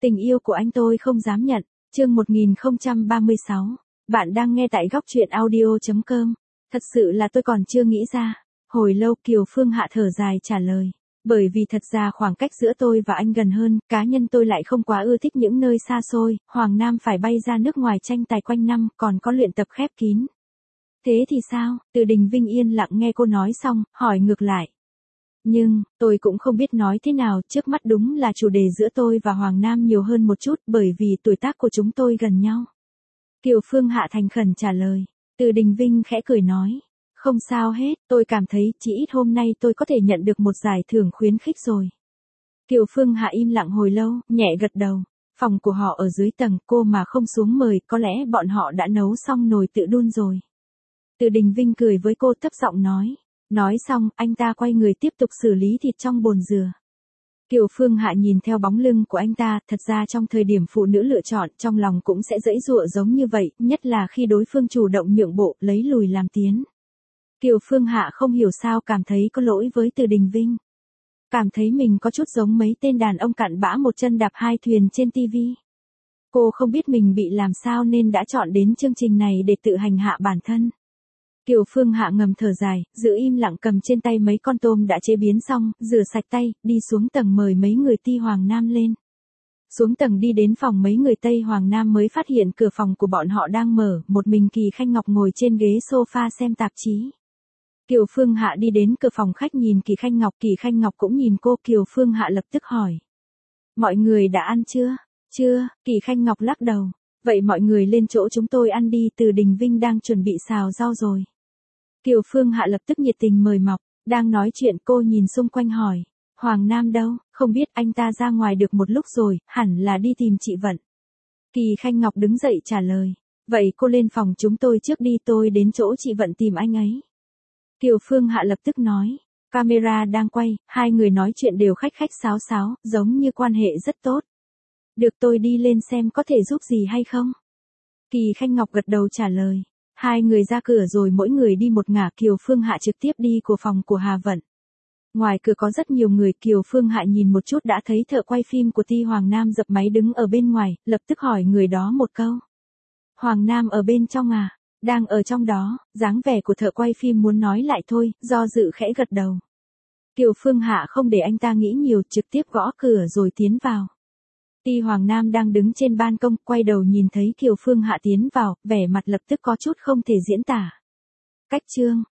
Tình yêu của anh tôi không dám nhận. Chương 1036. Bạn đang nghe tại góc truyện audio.com. Thật sự là tôi còn chưa nghĩ ra. Hồi lâu Kiều Phương Hạ thở dài trả lời. Bởi vì thật ra khoảng cách giữa tôi và anh gần hơn, cá nhân tôi lại không quá ưa thích những nơi xa xôi, Hoàng Nam phải bay ra nước ngoài tranh tài quanh năm, còn có luyện tập khép kín. Thế thì sao? Từ Đình Vinh yên lặng nghe cô nói xong, hỏi ngược lại. Nhưng, tôi cũng không biết nói thế nào, trước mắt đúng là chủ đề giữa tôi và Hoàng Nam nhiều hơn một chút bởi vì tuổi tác của chúng tôi gần nhau. Kiều Phương Hạ thành khẩn trả lời. Từ Đình Vinh khẽ cười nói. Không sao hết, tôi cảm thấy chỉ ít hôm nay tôi có thể nhận được một giải thưởng khuyến khích rồi. Kiều Phương Hạ im lặng hồi lâu, nhẹ gật đầu. Phòng của họ ở dưới tầng, cô mà không xuống mời, có lẽ bọn họ đã nấu xong nồi tự đun rồi. Từ Đình Vinh cười với cô thấp giọng nói. Nói xong, anh ta quay người tiếp tục xử lý thịt trong bồn dừa. Kiều Phương Hạ nhìn theo bóng lưng của anh ta, thật ra trong thời điểm phụ nữ lựa chọn, trong lòng cũng sẽ giãy giụa giống như vậy, nhất là khi đối phương chủ động nhượng bộ, lấy lùi làm tiến. Kiều Phương Hạ không hiểu sao cảm thấy có lỗi với Từ Đình Vinh. Cảm thấy mình có chút giống mấy tên đàn ông cặn bã một chân đạp hai thuyền trên TV. Cô không biết mình bị làm sao nên đã chọn đến chương trình này để tự hành hạ bản thân. Kiều Phương Hạ ngầm thở dài, giữ im lặng cầm trên tay mấy con tôm đã chế biến xong, rửa sạch tay, đi xuống tầng mời mấy người Ti Hoàng Nam lên. Xuống tầng đi đến phòng mấy người Tây Hoàng Nam mới phát hiện cửa phòng của bọn họ đang mở, một mình Kỳ Khanh Ngọc ngồi trên ghế sofa xem tạp chí. Kiều Phương Hạ đi đến cửa phòng khách nhìn Kỳ Khanh Ngọc cũng nhìn cô. Kiều Phương Hạ lập tức hỏi. Mọi người đã ăn chưa? Chưa, Kỳ Khanh Ngọc lắc đầu. Vậy mọi người lên chỗ chúng tôi ăn đi, Từ Đình Vinh đang chuẩn bị xào rau rồi. Kiều Phương Hạ lập tức nhiệt tình mời mọc, đang nói chuyện cô nhìn xung quanh hỏi. Hoàng Nam đâu, không biết anh ta ra ngoài được một lúc rồi, hẳn là đi tìm chị Vận. Kỳ Khanh Ngọc đứng dậy trả lời. Vậy cô lên phòng chúng tôi trước đi, tôi đến chỗ chị Vận tìm anh ấy. Kiều Phương Hạ lập tức nói. Camera đang quay, hai người nói chuyện đều khách khách sáo sáo, giống như quan hệ rất tốt. Được, tôi đi lên xem có thể giúp gì hay không? Kỳ Khanh Ngọc gật đầu trả lời. Hai người ra cửa rồi mỗi người đi một ngả. Kiều Phương Hạ trực tiếp đi của phòng của Hà Vận. Ngoài cửa có rất nhiều người. Kiều Phương Hạ nhìn một chút đã thấy thợ quay phim của Ti Hoàng Nam dập máy đứng ở bên ngoài, lập tức hỏi người đó một câu. Hoàng Nam ở bên trong à? Đang ở trong đó. Dáng vẻ của thợ quay phim muốn nói lại thôi, do dự khẽ gật đầu. Kiều Phương Hạ không để anh ta nghĩ nhiều, trực tiếp gõ cửa rồi tiến vào. Ti Hoàng Nam đang đứng trên ban công, quay đầu nhìn thấy Kiều Phương Hạ tiến vào, vẻ mặt lập tức có chút không thể diễn tả. Cách chương